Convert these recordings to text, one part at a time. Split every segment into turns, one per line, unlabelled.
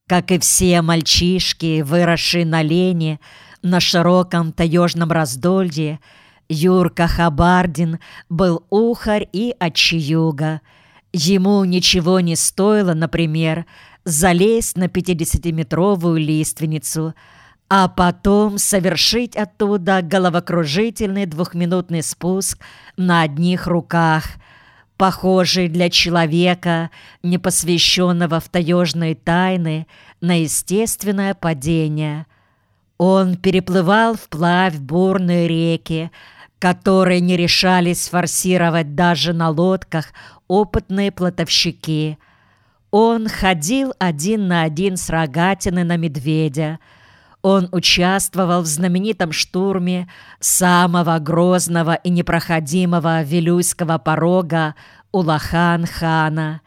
Как и все мальчишки, выросшие на лени, на широком таежном раздолье, Юрка Хабардин был ухарь и отчаюга. Ему ничего не стоило, например, залезть на 50-метровую лиственницу, а потом совершить оттуда головокружительный 2-минутный спуск на одних руках, похожий для человека, не посвященного в таежные тайны, на естественное падение. Он переплывал вплавь бурные реки, которые не решались форсировать даже на лодках опытные плотовщики. Он ходил 1 на 1 с Рогатиной на медведя. Он участвовал в знаменитом штурме самого грозного и непроходимого Вилюйского порога Улахан-хана.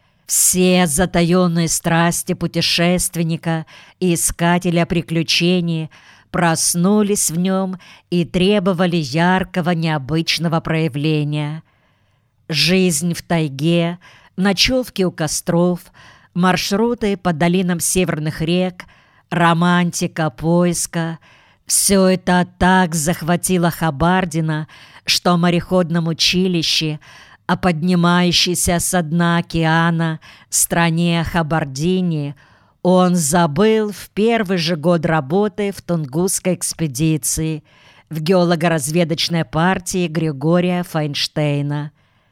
Все затаенные страсти путешественника и искателя приключений проснулись в нем и требовали яркого, необычного проявления. Жизнь в тайге, ночевки у костров, маршруты по долинам северных рек, романтика поиска — все это так захватило Хабардина, что о мореходном училище, о поднимающейся со дна океана стране Хабардини он забыл в первый же год работы в Тунгусской экспедиции в геолого-разведочной партии Григория Файнштейна.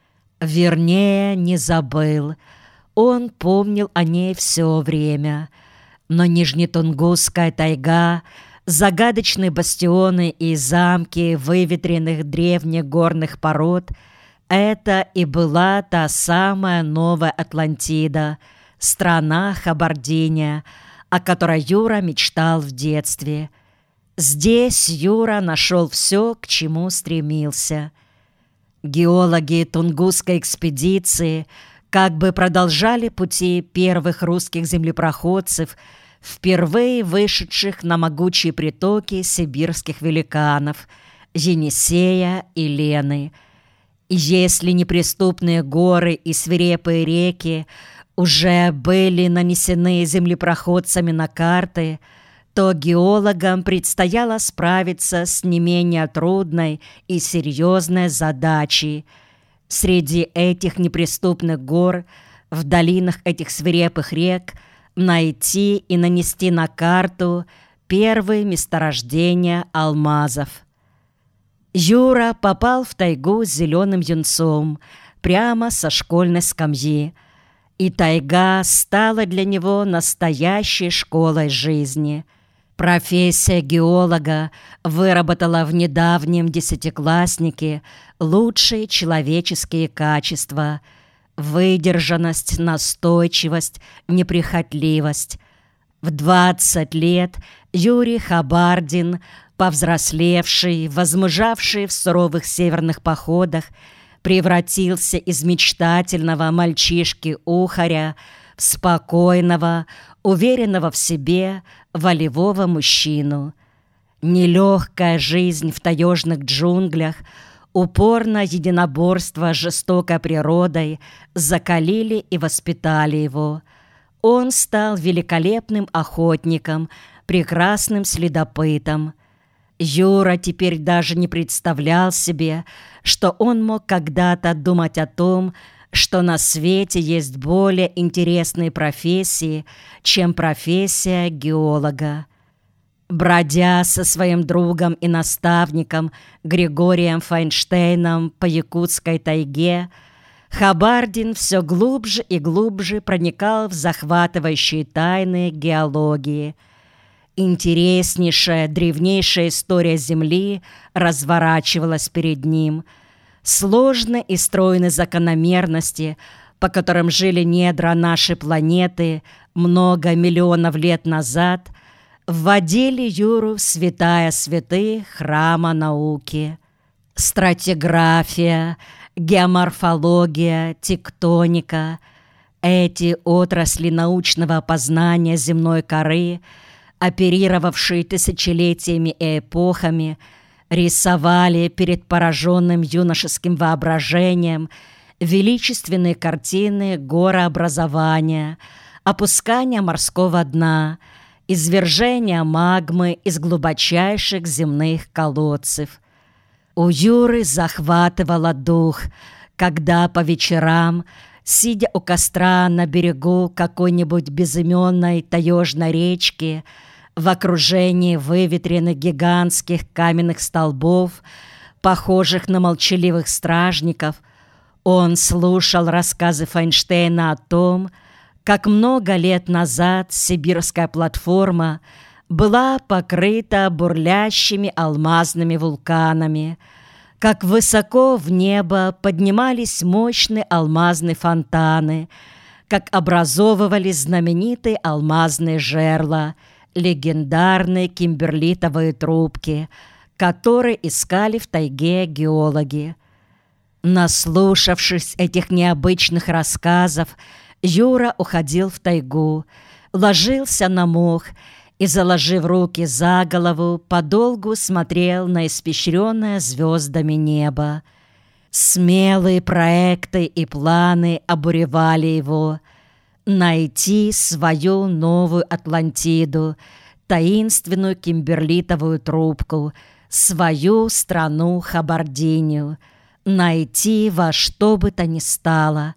Вернее, не забыл. Он помнил о ней все время. Но Нижнетунгусская тайга, загадочные бастионы и замки выветренных древних горных пород — это и была та самая новая Атлантида, страна Хабардиния, о которой Юра мечтал в детстве. Здесь Юра нашел все, к чему стремился. Геологи Тунгусской экспедиции как бы продолжали пути первых русских землепроходцев, впервые вышедших на могучие притоки сибирских великанов Енисея и Лены. Если неприступные горы и свирепые реки уже были нанесены землепроходцами на карты, то геологам предстояло справиться с не менее трудной и серьезной задачей. Среди этих неприступных гор, в долинах этих свирепых рек, найти и нанести на карту первые месторождения алмазов. Юра попал в тайгу с зеленым юнцом прямо со школьной скамьи, и тайга стала для него настоящей школой жизни. Профессия геолога выработала в недавнем 10-класснике лучшие человеческие качества: выдержанность, настойчивость, неприхотливость. В 20 лет Юрий Хабардин, повзрослевший, возмужавший в суровых северных походах, превратился из мечтательного мальчишки-ухаря в спокойного, уверенного в себе, волевого мужчину. Нелегкая жизнь в таежных джунглях, упорное единоборство с жестокой природой закалили и воспитали его. Он стал великолепным охотником, прекрасным следопытом. Юра теперь даже не представлял себе, что он мог когда-то думать о том, что на свете есть более интересные профессии, чем профессия геолога. Бродя со своим другом и наставником Григорием Файнштейном по якутской тайге, Хабардин все глубже и глубже проникал в захватывающие тайны геологии. Интереснейшая, древнейшая история Земли разворачивалась перед ним. Сложные и стройные закономерности, по которым жили недра нашей планеты много миллионов лет назад, вводили Юру в святая святых храма науки. Стратиграфия, геоморфология, тектоника — эти отрасли научного познания земной коры, оперировавшие тысячелетиями и эпохами, рисовали перед пораженным юношеским воображением величественные картины горообразования, опускание морского дна, извержение магмы из глубочайших земных колодцев. У Юры захватывало дух, когда по вечерам, сидя у костра на берегу какой-нибудь безыменной таежной речки, в окружении выветренных гигантских каменных столбов, похожих на молчаливых стражников, он слушал рассказы Файнштейна о том, как много лет назад сибирская платформа была покрыта бурлящими алмазными вулканами, как высоко в небо поднимались мощные алмазные фонтаны, как образовывались знаменитые алмазные жерла, легендарные кимберлитовые трубки, которые искали в тайге геологи. Наслушавшись этих необычных рассказов, Юра уходил в тайгу, ложился на мох и, заложив руки за голову, подолгу смотрел на испещренное звездами небо. Смелые проекты и планы обуревали его. Найти свою новую Атлантиду, таинственную кимберлитовую трубку, свою страну Хабардинию, найти во что бы то ни стало.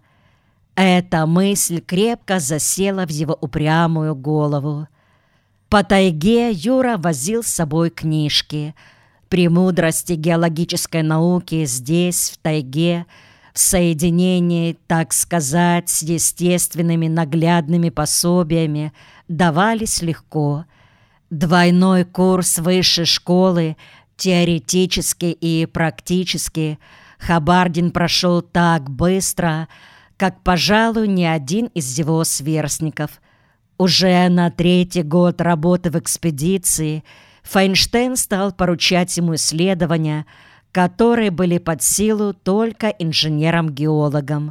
Эта мысль крепко засела в его упрямую голову. По тайге Юра возил с собой книжки. Премудрости геологической науки здесь, в тайге, в соединении, так сказать, с естественными наглядными пособиями, давались легко. Двойной курс высшей школы, теоретически и практически, Хабардин прошел так быстро, как, пожалуй, ни один из его сверстников. Уже на 3-й год работы в экспедиции Файнштейн стал поручать ему исследования, которые были под силу только инженерам-геологам.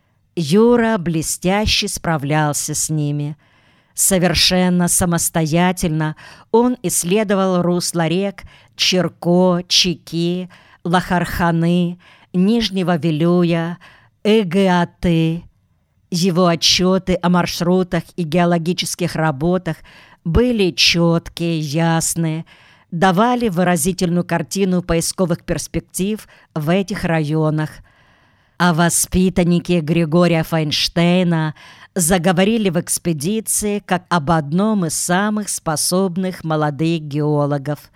Юра блестяще справлялся с ними. Совершенно самостоятельно он исследовал русла рек Черко, Чеки, Лахарханы, Нижнего Вилюя, Эгеаты. Его отчеты о маршрутах и геологических работах были четкие, ясные, давали выразительную картину поисковых перспектив в этих районах. А воспитанники Григория Файнштейна заговорили в экспедиции как об одном из самых способных молодых геологов.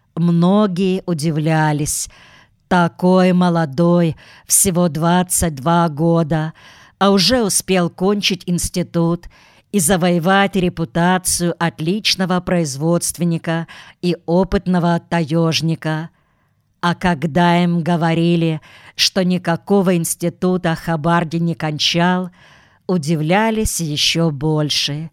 Многие удивлялись. Такой молодой, всего 22 года, а уже успел кончить институт и завоевать репутацию отличного производственника и опытного таежника. А когда им говорили, что никакого института Хабардин не кончал, удивлялись еще больше.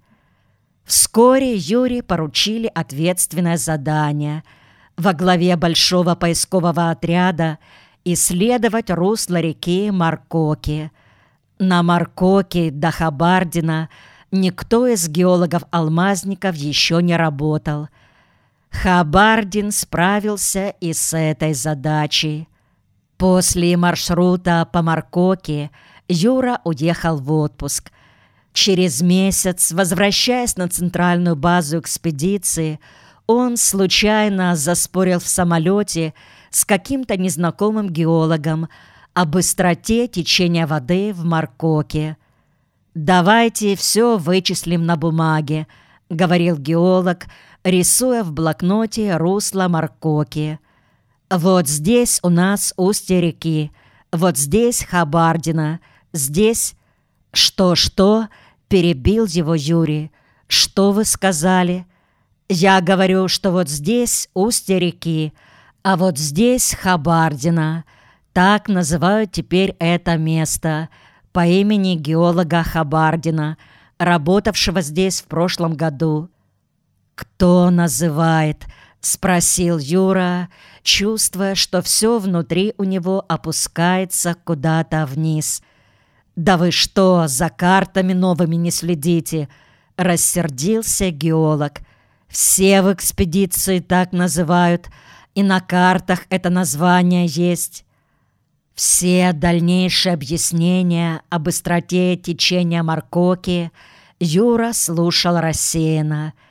Вскоре Юре поручили ответственное задание – во главе большого поискового отряда исследовать русло реки Маркоки. На Маркоки до Хабардина никто из геологов-алмазников еще не работал. Хабардин справился и с этой задачей. После маршрута по Маркоки Юра уехал в отпуск. Через месяц, возвращаясь на центральную базу экспедиции, он случайно заспорил в самолете с каким-то незнакомым геологом о быстроте течения воды в Маркоке. «Давайте все вычислим на бумаге», — говорил геолог, рисуя в блокноте русло Маркоки. «Вот здесь у нас устье реки, вот здесь Хабардина, здесь...» «Что?» — перебил его Юрий. «Что вы сказали?» «Я говорю, что вот здесь устье реки, а вот здесь Хабардина. Так называют теперь это место по имени геолога Хабардина, работавшего здесь в прошлом году». «Кто называет?» — спросил Юра, чувствуя, что все внутри у него опускается куда-то вниз. «Да вы что, за картами новыми не следите?» — рассердился геолог. «Все в экспедиции так называют, и на картах это название есть». Все дальнейшие объяснения о быстроте течения Маркоки Юра слушал рассеянно.